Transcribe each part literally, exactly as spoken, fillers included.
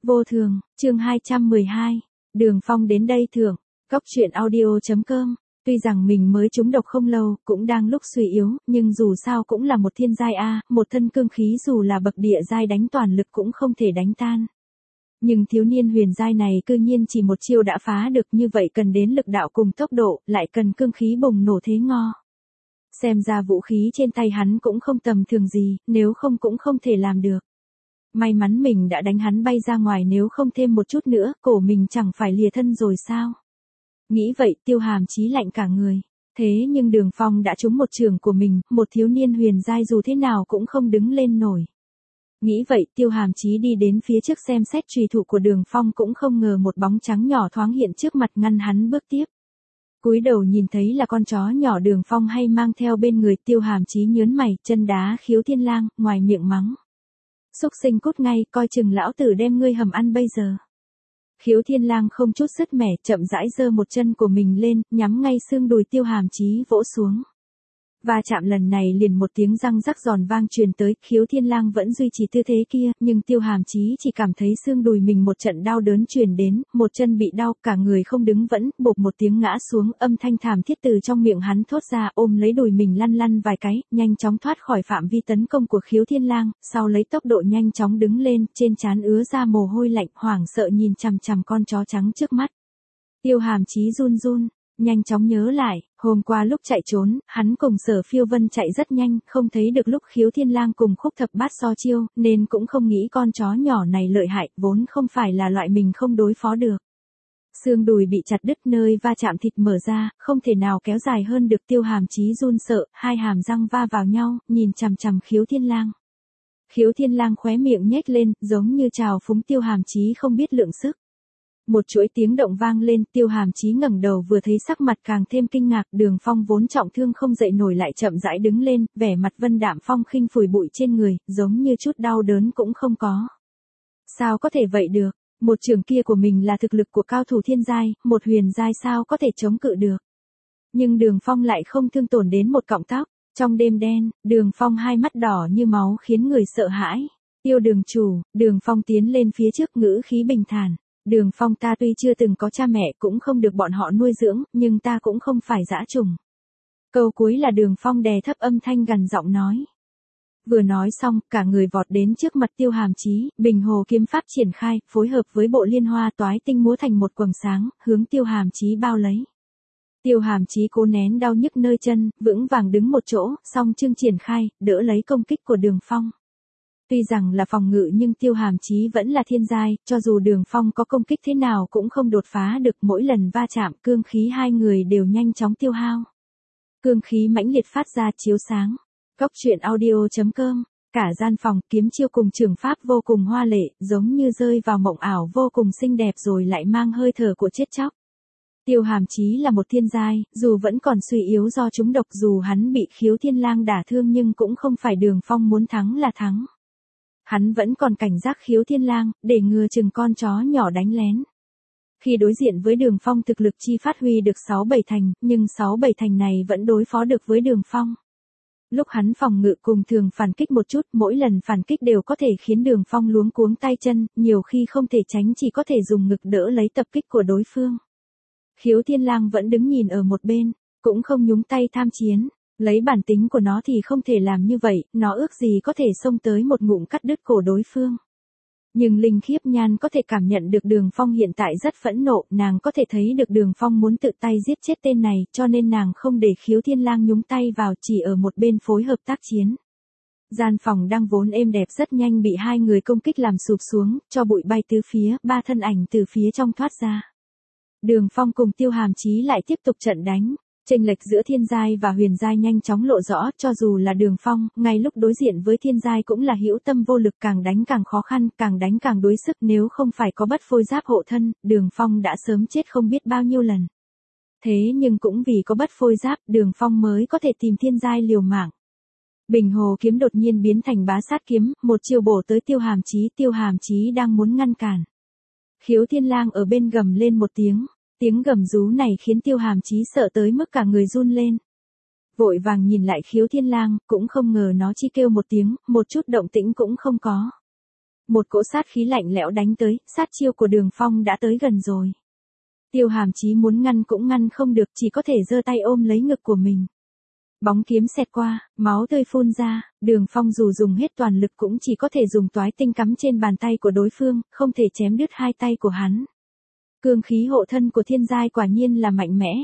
Vô thường, chương hai trăm mười hai. Đường Phong đến đây thưởng. Cóc truyện audio chấm com. Tuy rằng mình mới trúng độc không lâu, cũng đang lúc suy yếu, nhưng dù sao cũng là một thiên giai a, một thân cương khí dù là bậc địa giai đánh toàn lực cũng không thể đánh tan. Nhưng thiếu niên huyền giai này cư nhiên chỉ một chiêu đã phá được, như vậy cần đến lực đạo cùng tốc độ, lại cần cương khí bùng nổ thế ngo. Xem ra vũ khí trên tay hắn cũng không tầm thường gì, nếu không cũng không thể làm được. May mắn mình đã đánh hắn bay ra ngoài, nếu không thêm một chút nữa, cổ mình chẳng phải lìa thân rồi sao? Nghĩ vậy Tiêu Hàm Chí lạnh cả người. Thế nhưng Đường Phong đã trúng một trường của mình, một thiếu niên huyền giai dù thế nào cũng không đứng lên nổi. Nghĩ vậy Tiêu Hàm Chí đi đến phía trước xem xét trùy thủ của Đường Phong, cũng không ngờ một bóng trắng nhỏ thoáng hiện trước mặt ngăn hắn bước tiếp. Cúi đầu nhìn thấy là con chó nhỏ Đường Phong hay mang theo bên người, Tiêu Hàm Chí nhớn mày, chân đá Khiếu Thiên Lang, ngoài miệng mắng. Xúc sinh cút ngay, coi chừng lão tử đem ngươi hầm ăn bây giờ. Khiếu Thiên Lang không chút sứt mẻ, chậm rãi giơ một chân của mình lên, nhắm ngay xương đùi Tiêu Hàm Chí vỗ xuống. Va chạm lần này liền một tiếng răng rắc giòn vang truyền tới, Khiếu Thiên Lang vẫn duy trì tư thế kia, nhưng Tiêu Hàm Chí chỉ cảm thấy xương đùi mình một trận đau đớn truyền đến, một chân bị đau, cả người không đứng vững, bộp một tiếng ngã xuống, âm thanh thảm thiết từ trong miệng hắn thốt ra, ôm lấy đùi mình lăn lăn vài cái, nhanh chóng thoát khỏi phạm vi tấn công của Khiếu Thiên Lang, sau lấy tốc độ nhanh chóng đứng lên, trên trán ứa ra mồ hôi lạnh, hoảng sợ nhìn chằm chằm con chó trắng trước mắt. Tiêu Hàm Chí run run. Nhanh chóng nhớ lại, hôm qua lúc chạy trốn, hắn cùng Sở Phiêu Vân chạy rất nhanh, không thấy được lúc Khiếu Thiên Lang cùng Khúc Thập Bát so chiêu, nên cũng không nghĩ con chó nhỏ này lợi hại, vốn không phải là loại mình không đối phó được. Xương đùi bị chặt đứt, nơi va chạm thịt mở ra, không thể nào kéo dài hơn được. Tiêu Hàm Chí run sợ, hai hàm răng va vào nhau, nhìn chằm chằm Khiếu Thiên Lang. Khiếu Thiên Lang khóe miệng nhếch lên, giống như trào phúng Tiêu Hàm Chí không biết lượng sức. Một chuỗi tiếng động vang lên, Tiêu Hàm Chí ngẩng đầu vừa thấy sắc mặt càng thêm kinh ngạc, Đường Phong vốn trọng thương không dậy nổi lại chậm rãi đứng lên, vẻ mặt vân đạm phong khinh, phủi bụi trên người, giống như chút đau đớn cũng không có. Sao có thể vậy được, một trường kia của mình là thực lực của cao thủ thiên giai, một huyền giai sao có thể chống cự được. Nhưng Đường Phong lại không thương tổn đến một cọng tóc, trong đêm đen, Đường Phong hai mắt đỏ như máu khiến người sợ hãi. Tiêu đường chủ, Đường Phong tiến lên phía trước, ngữ khí bình thản. Đường Phong, ta tuy chưa từng có cha mẹ, cũng không được bọn họ nuôi dưỡng, nhưng ta cũng không phải dã trùng. Câu cuối là Đường Phong đè thấp âm thanh gằn giọng nói. Vừa nói xong, cả người vọt đến trước mặt Tiêu Hàm Chí, Bình Hồ kiếm pháp triển khai, phối hợp với bộ liên hoa toái tinh múa thành một quầng sáng, hướng Tiêu Hàm Chí bao lấy. Tiêu Hàm Chí cố nén đau nhức nơi chân, vững vàng đứng một chỗ, song chương triển khai, đỡ lấy công kích của Đường Phong. Tuy rằng là phòng ngự nhưng Tiêu Hàm Chí vẫn là thiên giai, cho dù Đường Phong có công kích thế nào cũng không đột phá được, mỗi lần va chạm cương khí hai người đều nhanh chóng tiêu hao. Cương khí mãnh liệt phát ra chiếu sáng. Cóc truyện audio chấm com. Cả gian phòng kiếm chiêu cùng trường pháp vô cùng hoa lệ, giống như rơi vào mộng ảo vô cùng xinh đẹp rồi lại mang hơi thở của chết chóc. Tiêu Hàm Chí là một thiên giai, dù vẫn còn suy yếu do trúng độc, dù hắn bị Khiếu Thiên Lang đả thương nhưng cũng không phải Đường Phong muốn thắng là thắng. Hắn vẫn còn cảnh giác Khiếu Thiên Lang, để ngừa chừng con chó nhỏ đánh lén. Khi đối diện với Đường Phong thực lực chi phát huy được sáu bảy thành, nhưng sáu bảy thành này vẫn đối phó được với Đường Phong. Lúc hắn phòng ngự cùng thường phản kích một chút, mỗi lần phản kích đều có thể khiến Đường Phong luống cuống tay chân, nhiều khi không thể tránh, chỉ có thể dùng ngực đỡ lấy tập kích của đối phương. Khiếu Thiên Lang vẫn đứng nhìn ở một bên, cũng không nhúng tay tham chiến. Lấy bản tính của nó thì không thể làm như vậy, nó ước gì có thể xông tới một ngụm cắt đứt cổ đối phương. Nhưng Linh Khiếp Nhan có thể cảm nhận được Đường Phong hiện tại rất phẫn nộ, nàng có thể thấy được Đường Phong muốn tự tay giết chết tên này, cho nên nàng không để Khiếu Thiên Lang nhúng tay vào, chỉ ở một bên phối hợp tác chiến. Gian phòng đang vốn êm đẹp rất nhanh bị hai người công kích làm sụp xuống, cho bụi bay tứ phía, ba thân ảnh từ phía trong thoát ra. Đường Phong cùng Tiêu Hàm Chí lại tiếp tục trận đánh. Chênh lệch giữa thiên giai và huyền giai nhanh chóng lộ rõ, cho dù là Đường Phong, ngay lúc đối diện với thiên giai cũng là hữu tâm vô lực, càng đánh càng khó khăn, càng đánh càng đuối sức, nếu không phải có bất phôi giáp hộ thân, Đường Phong đã sớm chết không biết bao nhiêu lần. Thế nhưng cũng vì có bất phôi giáp, Đường Phong mới có thể tìm thiên giai liều mạng. Bình Hồ kiếm đột nhiên biến thành bá sát kiếm, một chiều bổ tới Tiêu Hàm Chí, Tiêu Hàm Chí đang muốn ngăn cản. Khiếu Thiên Lang ở bên gầm lên một tiếng. Tiếng gầm rú này khiến Tiêu Hàm Chí sợ tới mức cả người run lên. Vội vàng nhìn lại Khiếu Thiên Lang, cũng không ngờ nó chỉ kêu một tiếng, một chút động tĩnh cũng không có. Một cỗ sát khí lạnh lẽo đánh tới, sát chiêu của Đường Phong đã tới gần rồi. Tiêu Hàm Chí muốn ngăn cũng ngăn không được, chỉ có thể giơ tay ôm lấy ngực của mình. Bóng kiếm xẹt qua, máu tươi phun ra, Đường Phong dù dùng hết toàn lực cũng chỉ có thể dùng toái tinh cắm trên bàn tay của đối phương, không thể chém đứt hai tay của hắn. Cương khí hộ thân của thiên giai quả nhiên là mạnh mẽ.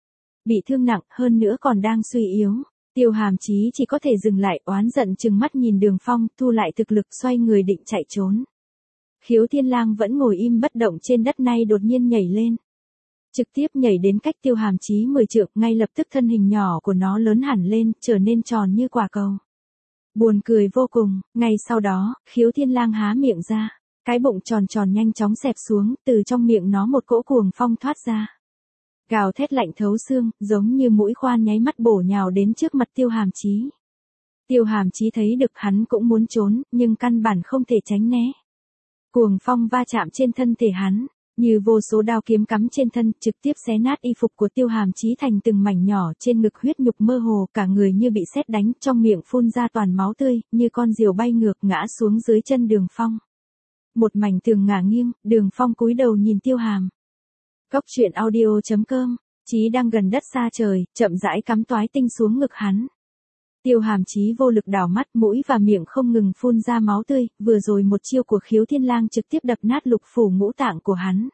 Bị thương nặng hơn nữa còn đang suy yếu. Tiêu Hàm Chí chỉ có thể dừng lại, oán giận trừng mắt nhìn Đường Phong, thu lại thực lực xoay người định chạy trốn. Khiếu Thiên Lang vẫn ngồi im bất động trên đất nay đột nhiên nhảy lên. Trực tiếp nhảy đến cách Tiêu Hàm Chí mười trượng, ngay lập tức thân hình nhỏ của nó lớn hẳn lên, trở nên tròn như quả cầu. Buồn cười vô cùng, ngay sau đó, Khiếu Thiên Lang há miệng ra, cái bụng tròn tròn nhanh chóng xẹp xuống, từ trong miệng nó một cỗ cuồng phong thoát ra. Gào thét lạnh thấu xương, giống như mũi khoan nháy mắt bổ nhào đến trước mặt Tiêu Hàm Chí. Tiêu Hàm Chí thấy được hắn cũng muốn trốn, nhưng căn bản không thể tránh né. Cuồng phong va chạm trên thân thể hắn, như vô số đao kiếm cắm trên thân, trực tiếp xé nát y phục của Tiêu Hàm Chí thành từng mảnh nhỏ, trên ngực huyết nhục mơ hồ, cả người như bị sét đánh, trong miệng phun ra toàn máu tươi, như con diều bay ngược ngã xuống dưới chân Đường Phong. Một mảnh tường ngả nghiêng, Đường Phong cúi đầu nhìn Tiêu Hàm. Cốc truyện audio chấm com, Chí đang gần đất xa trời, chậm rãi cắm toái tinh xuống ngực hắn. Tiêu Hàm Chí vô lực đảo mắt, mũi và miệng không ngừng phun ra máu tươi, vừa rồi một chiêu của Khiếu Thiên Lang trực tiếp đập nát lục phủ ngũ tạng của hắn.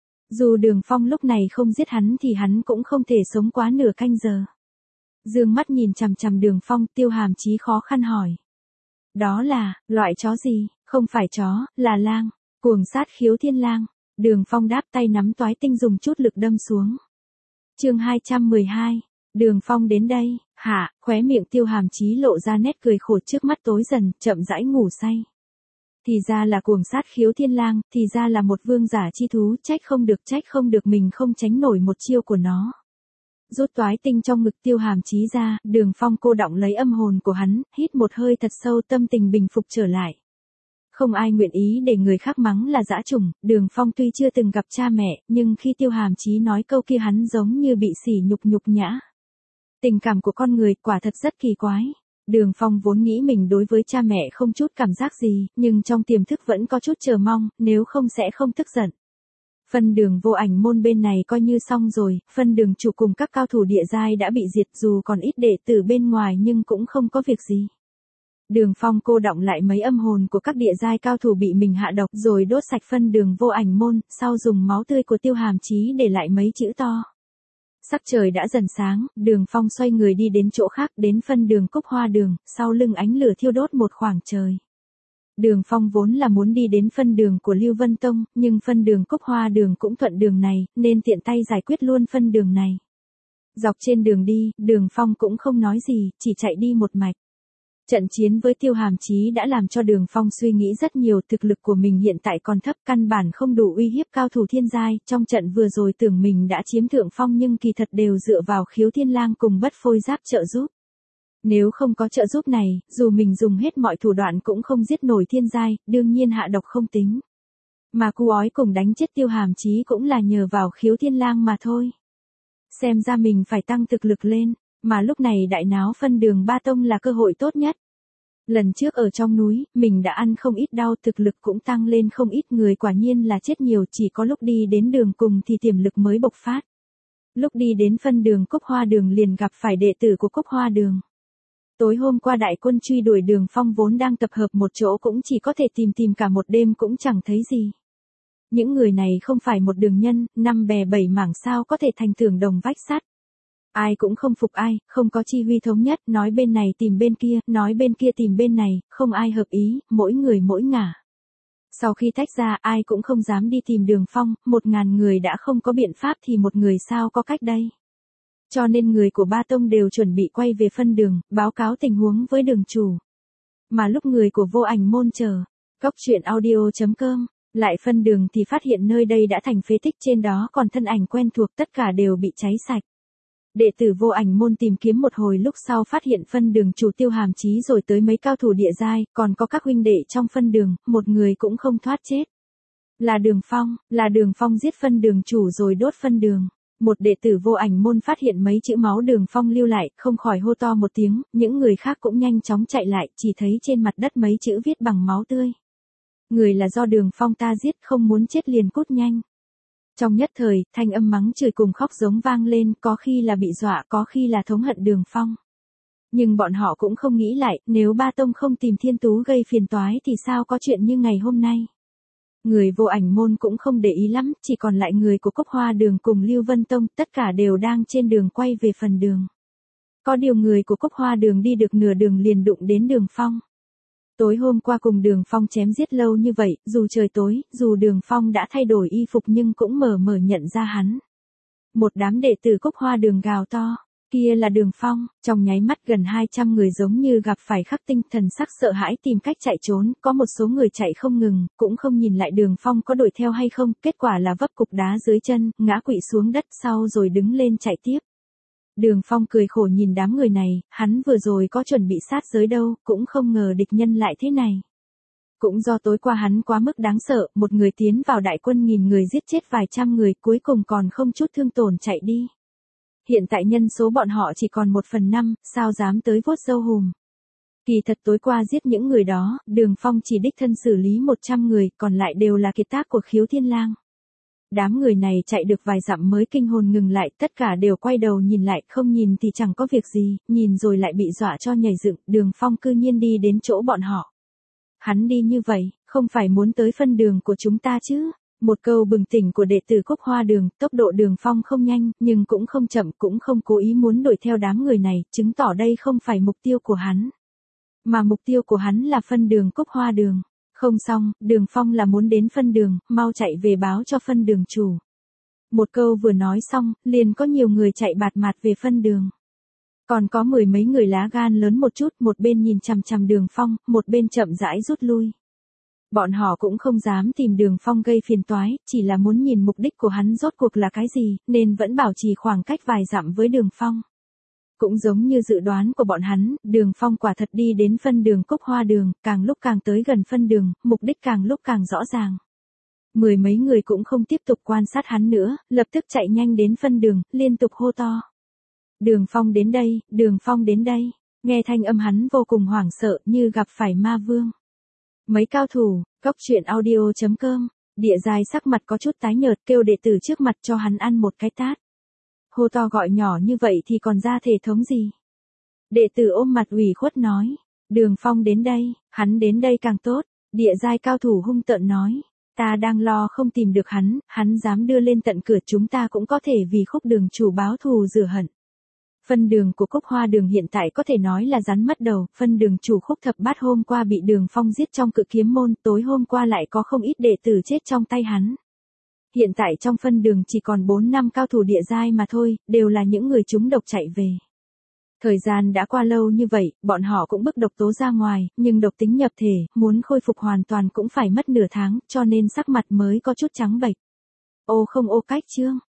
Dù Đường Phong lúc này không giết hắn thì hắn cũng không thể sống quá nửa canh giờ. Dương mắt nhìn chằm chằm Đường Phong, Tiêu Hàm Chí khó khăn hỏi. Đó là, loại chó gì? Không phải chó, là lang. Cuồng sát Khiếu Thiên Lang. Đường Phong đáp, tay nắm toái tinh dùng chút lực đâm xuống. Chương hai trăm mười hai. Đường Phong đến đây, hả? Khóe miệng Tiêu Hàm Chí lộ ra nét cười khổ, trước mắt tối dần, chậm rãi ngủ say. Thì ra là cuồng sát Khiếu Thiên Lang, thì ra là một vương giả chi thú, trách không được trách không được mình không tránh nổi một chiêu của nó. Rút toái tinh trong ngực Tiêu Hàm Chí ra, Đường Phong cô đọng lấy âm hồn của hắn, hít một hơi thật sâu, tâm tình bình phục trở lại. Không ai nguyện ý để người khác mắng là dã chủng, Đường Phong tuy chưa từng gặp cha mẹ, nhưng khi Tiêu Hàm Chí nói câu kia hắn giống như bị sỉ nhục nhục nhã. Tình cảm của con người quả thật rất kỳ quái. Đường Phong vốn nghĩ mình đối với cha mẹ không chút cảm giác gì, nhưng trong tiềm thức vẫn có chút chờ mong, nếu không sẽ không tức giận. Phân Đường Vô Ảnh môn bên này coi như xong rồi, Phân Đường chủ cùng các cao thủ địa giai đã bị diệt, dù còn ít đệ tử bên ngoài nhưng cũng không có việc gì. Đường Phong cô đọng lại mấy âm hồn của các địa giai cao thủ bị mình hạ độc rồi đốt sạch Phân Đường Vô Ảnh môn, sau dùng máu tươi của Tiêu Hàm Chí để lại mấy chữ to. Sắc trời đã dần sáng, Đường Phong xoay người đi đến chỗ khác, đến Phân Đường Cúc Hoa Đường, sau lưng ánh lửa thiêu đốt một khoảng trời. Đường Phong vốn là muốn đi đến Phân Đường của Lưu Vân Tông, nhưng Phân Đường Cúc Hoa Đường cũng thuận đường này, nên tiện tay giải quyết luôn Phân Đường này. Dọc trên đường đi, Đường Phong cũng không nói gì, chỉ chạy đi một mạch. Trận chiến với Tiêu Hàm Chí đã làm cho Đường Phong suy nghĩ rất nhiều, thực lực của mình hiện tại còn thấp, căn bản không đủ uy hiếp cao thủ thiên giai, trong trận vừa rồi tưởng mình đã chiếm thượng phong nhưng kỳ thật đều dựa vào Khiếu Thiên Lang cùng Bất Phôi Giáp trợ giúp. Nếu không có trợ giúp này, dù mình dùng hết mọi thủ đoạn cũng không giết nổi thiên giai, đương nhiên hạ độc không tính. Mà cu ói cùng đánh chết Tiêu Hàm Chí cũng là nhờ vào Khiếu Thiên Lang mà thôi. Xem ra mình phải tăng thực lực lên. Mà lúc này đại náo Phân Đường Ba Tông là cơ hội tốt nhất. Lần trước ở trong núi, mình đã ăn không ít đau, thực lực cũng tăng lên không ít, người quả nhiên là chết nhiều, chỉ có lúc đi đến đường cùng thì tiềm lực mới bộc phát. Lúc đi đến Phân Đường Cúc Hoa Đường liền gặp phải đệ tử của Cúc Hoa Đường. Tối hôm qua đại quân truy đuổi Đường Phong vốn đang tập hợp một chỗ cũng chỉ có thể tìm tìm cả một đêm cũng chẳng thấy gì. Những người này không phải một đường nhân, năm bè bảy mảng sao có thể thành tường đồng vách sắt. Ai cũng không phục ai, không có chi huy thống nhất, nói bên này tìm bên kia, nói bên kia tìm bên này, không ai hợp ý, mỗi người mỗi ngả. Sau khi tách ra, ai cũng không dám đi tìm Đường Phong, một ngàn người đã không có biện pháp thì một người sao có cách đây. Cho nên người của Ba Tông đều chuẩn bị quay về Phân Đường, báo cáo tình huống với đường chủ. Mà lúc người của Vô Ảnh môn chờ, cốc truyện audio chấm com, lại Phân Đường thì phát hiện nơi đây đã thành phế tích, trên đó còn thân ảnh quen thuộc, tất cả đều bị cháy sạch. Đệ tử Vô Ảnh môn tìm kiếm một hồi lúc sau phát hiện Phân Đường chủ Tiêu Hàm Chí rồi tới mấy cao thủ địa giai, còn có các huynh đệ trong Phân Đường, một người cũng không thoát chết. Là Đường Phong, là Đường Phong giết Phân Đường chủ rồi đốt Phân Đường. Một đệ tử Vô Ảnh môn phát hiện mấy chữ máu Đường Phong lưu lại, không khỏi hô to một tiếng, những người khác cũng nhanh chóng chạy lại, chỉ thấy trên mặt đất mấy chữ viết bằng máu tươi. Người là do Đường Phong ta giết, không muốn chết liền cút nhanh. Trong nhất thời, thanh âm mắng chửi cùng khóc giống vang lên, có khi là bị dọa, có khi là thống hận Đường Phong. Nhưng bọn họ cũng không nghĩ lại, nếu Ba Tông không tìm Thiên Tú gây phiền toái thì sao có chuyện như ngày hôm nay. Người Vô Ảnh môn cũng không để ý lắm, chỉ còn lại người của Cốc Hoa Đường cùng Lưu Vân Tông, tất cả đều đang trên đường quay về phần đường. Có điều người của Cốc Hoa Đường đi được nửa đường liền đụng đến Đường Phong. Tối hôm qua cùng Đường Phong chém giết lâu như vậy, dù trời tối, dù Đường Phong đã thay đổi y phục nhưng cũng mờ mờ nhận ra hắn. Một đám đệ tử Cốc Hoa Đường gào to, kia là Đường Phong, trong nháy mắt gần hai trăm người giống như gặp phải khắc tinh, thần sắc sợ hãi tìm cách chạy trốn, có một số người chạy không ngừng, cũng không nhìn lại Đường Phong có đuổi theo hay không, kết quả là vấp cục đá dưới chân, ngã quỵ xuống đất sau rồi đứng lên chạy tiếp. Đường Phong cười khổ nhìn đám người này, hắn vừa rồi có chuẩn bị sát giới đâu, cũng không ngờ địch nhân lại thế này. Cũng do tối qua hắn quá mức đáng sợ, một người tiến vào đại quân nghìn người giết chết vài trăm người, cuối cùng còn không chút thương tổn chạy đi. Hiện tại nhân số bọn họ chỉ còn một phần năm, sao dám tới vuốt râu hùm. Kỳ thật tối qua giết những người đó, Đường Phong chỉ đích thân xử lý một trăm người, còn lại đều là kiệt tác của Khiếu Thiên Lang. Đám người này chạy được vài dặm mới kinh hồn ngừng lại, tất cả đều quay đầu nhìn lại, không nhìn thì chẳng có việc gì, nhìn rồi lại bị dọa cho nhảy dựng, Đường Phong cư nhiên đi đến chỗ bọn họ. Hắn đi như vậy, không phải muốn tới phân đường của chúng ta chứ? Một câu bừng tỉnh của đệ tử Cốc Hoa Đường, tốc độ Đường Phong không nhanh, nhưng cũng không chậm, cũng không cố ý muốn đuổi theo đám người này, chứng tỏ đây không phải mục tiêu của hắn. Mà mục tiêu của hắn là phân đường Cốc Hoa Đường. Không xong, Đường Phong là muốn đến phân đường, mau chạy về báo cho phân đường chủ. Một câu vừa nói xong, liền có nhiều người chạy bạt mạt về phân đường. Còn có mười mấy người lá gan lớn một chút, một bên nhìn chằm chằm Đường Phong, một bên chậm rãi rút lui. Bọn họ cũng không dám tìm Đường Phong gây phiền toái, chỉ là muốn nhìn mục đích của hắn rốt cuộc là cái gì, nên vẫn bảo trì khoảng cách vài dặm với Đường Phong. Cũng giống như dự đoán của bọn hắn, Đường Phong quả thật đi đến phân đường Cốc Hoa Đường, càng lúc càng tới gần phân đường, mục đích càng lúc càng rõ ràng. Mười mấy người cũng không tiếp tục quan sát hắn nữa, lập tức chạy nhanh đến phân đường, liên tục hô to. Đường Phong đến đây, Đường Phong đến đây, nghe thanh âm hắn vô cùng hoảng sợ như gặp phải ma vương. Mấy cao thủ, Cốc Truyện Audio chấm com, Địa Giai sắc mặt có chút tái nhợt kêu đệ tử trước mặt cho hắn ăn một cái tát. Hô to gọi nhỏ như vậy thì còn ra thể thống gì? Đệ tử ôm mặt ủy khuất nói, Đường Phong đến đây, hắn đến đây càng tốt. Địa Giai cao thủ hung tợn nói, ta đang lo không tìm được hắn, hắn dám đưa lên tận cửa chúng ta cũng có thể vì Khúc đường chủ báo thù rửa hận. Phân đường của Cốc Hoa Đường hiện tại có thể nói là rắn mất đầu, phân đường chủ Khúc Thập Bát hôm qua bị Đường Phong giết trong Cự Kiếm môn, tối hôm qua lại có không ít đệ tử chết trong tay hắn. Hiện tại trong phân đường chỉ còn bốn năm cao thủ địa giai mà thôi, đều là những người trúng độc chạy về. Thời gian đã qua lâu như vậy, bọn họ cũng bức độc tố ra ngoài, nhưng độc tính nhập thể, muốn khôi phục hoàn toàn cũng phải mất nửa tháng, cho nên sắc mặt mới có chút trắng bệch. Ô không ô cách chương.